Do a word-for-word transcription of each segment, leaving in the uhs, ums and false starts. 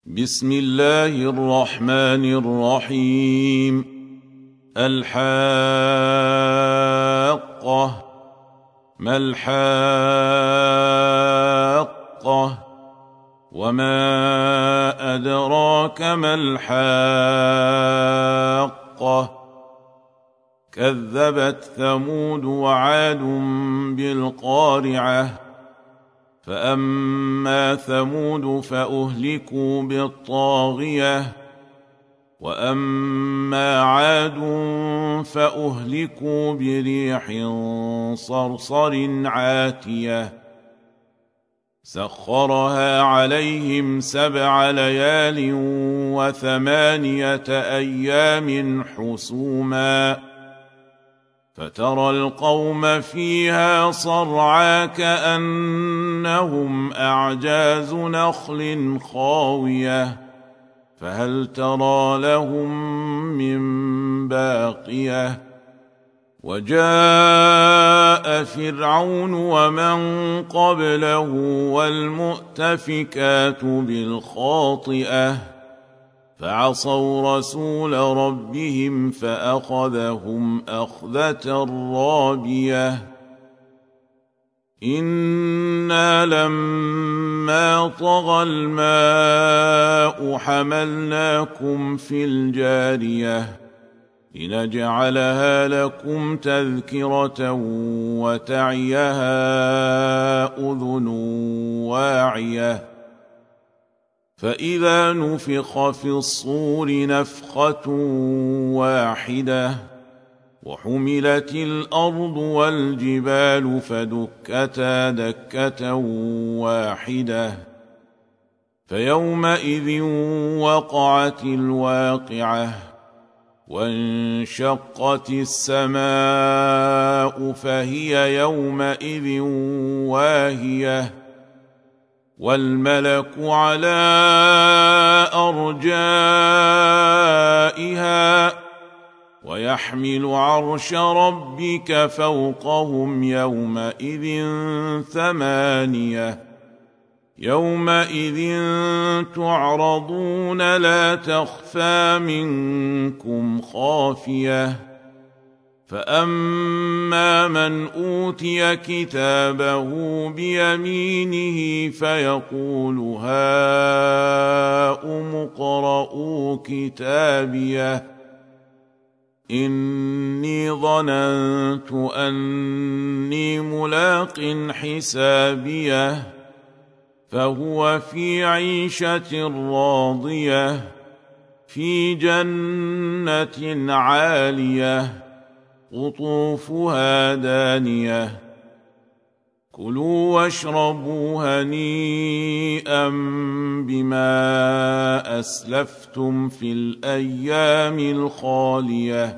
بسم الله الرحمن الرحيم. الحاقة. ما الحاقة؟ وما أدراك ما الحاقة؟ كذبت ثمود وعاد بالقارعة. فأما ثمود فأهلكوا بالطاغية، وأما عاد فأهلكوا بريح صرصر عاتية سخرها عليهم سبع ليال وثمانية أيام حسوما، فترى القوم فيها صرعى كأنهم أعجاز نخل خاوية، فهل ترى لهم من باقية؟ وجاء فرعون ومن قبله والمؤتفكات بالخاطئة، فعصوا رسول ربهم فأخذهم أخذة رابية. إنا لما طغى الماء حملناكم في الجارية لنجعلها لكم تذكرة وتعيها أذن واعية. فإذا نفخ في الصور نفخة واحدة وحملت الأرض والجبال فدكتا دكة واحدة، فيومئذ وقعت الواقعة، وانشقت السماء فهي يومئذ واهية، والملك على أرجائها، ويحمل عرش ربك فوقهم يومئذ ثمانية. يومئذ تعرضون لا تخفى منكم خافية. فأما من أوتي كتابه بيمينه فيقول هاؤم اقرءوا كتابيه إني ظننت أني ملاق حسابيه، فهو في عيشة راضية في جنة عالية قطوفها دانية. كلوا واشربوا هنيئا بما أسلفتم في الأيام الخالية.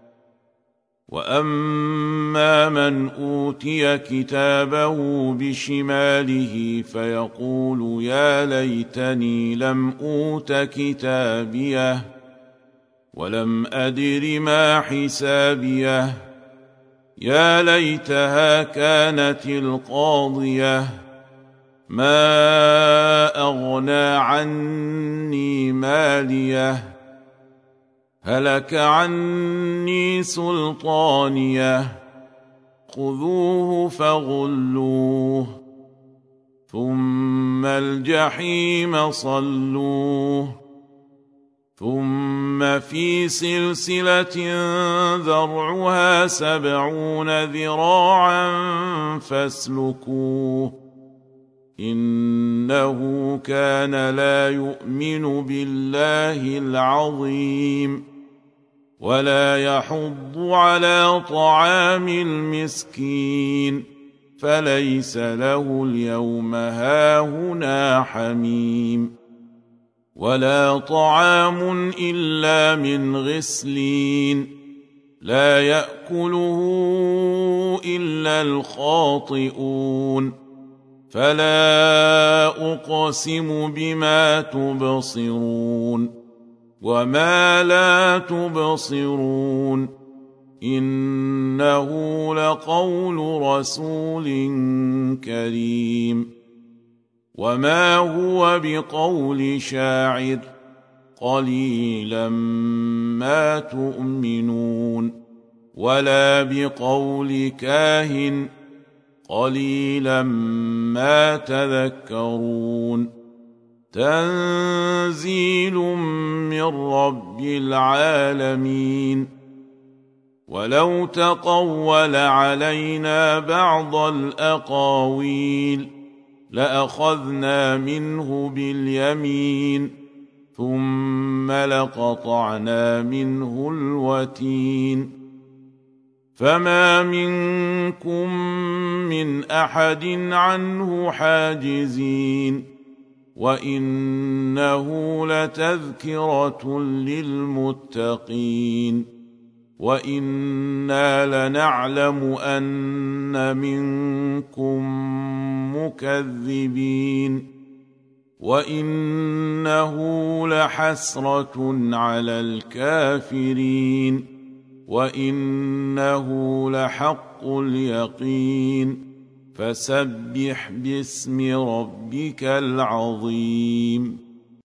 وأما من أوتي كتابه بشماله فيقول يا ليتني لم أوت كتابيه ولم أدر ما حسابيه، يا ليتها كانت القاضية، ما أغنى عني ماليه، هلك عني سلطانيه، خذوه فغلوه ثم الجحيم صلوه، ثم في سلسلة ذرعها سبعون ذراعا فاسلكوه، إنه كان لا يؤمن بالله العظيم ولا يحض على طعام المسكين، فليس له اليوم هاهنا حميم ولا طعام إلا من غسلين لا يأكله إلا الخاطئون. فلا أقسم بما تبصرون وما لا تبصرون، إنه لقول رسول كريم وما هو بقول شاعر قليلا ما تؤمنون ولا بقول كاهن قليلا ما تذكرون تنزيل من رب العالمين ولو تقول علينا بعض الأقاويل لأخذنا منه باليمين ثم لقطعنا منه الوتين فما منكم من أحد عنه حاجزين وإنه لتذكرة للمتقين وإنا لنعلم أن منكم مكذبين وإنه لحسرة على الكافرين وإنه لحق اليقين فسبح باسم ربك العظيم.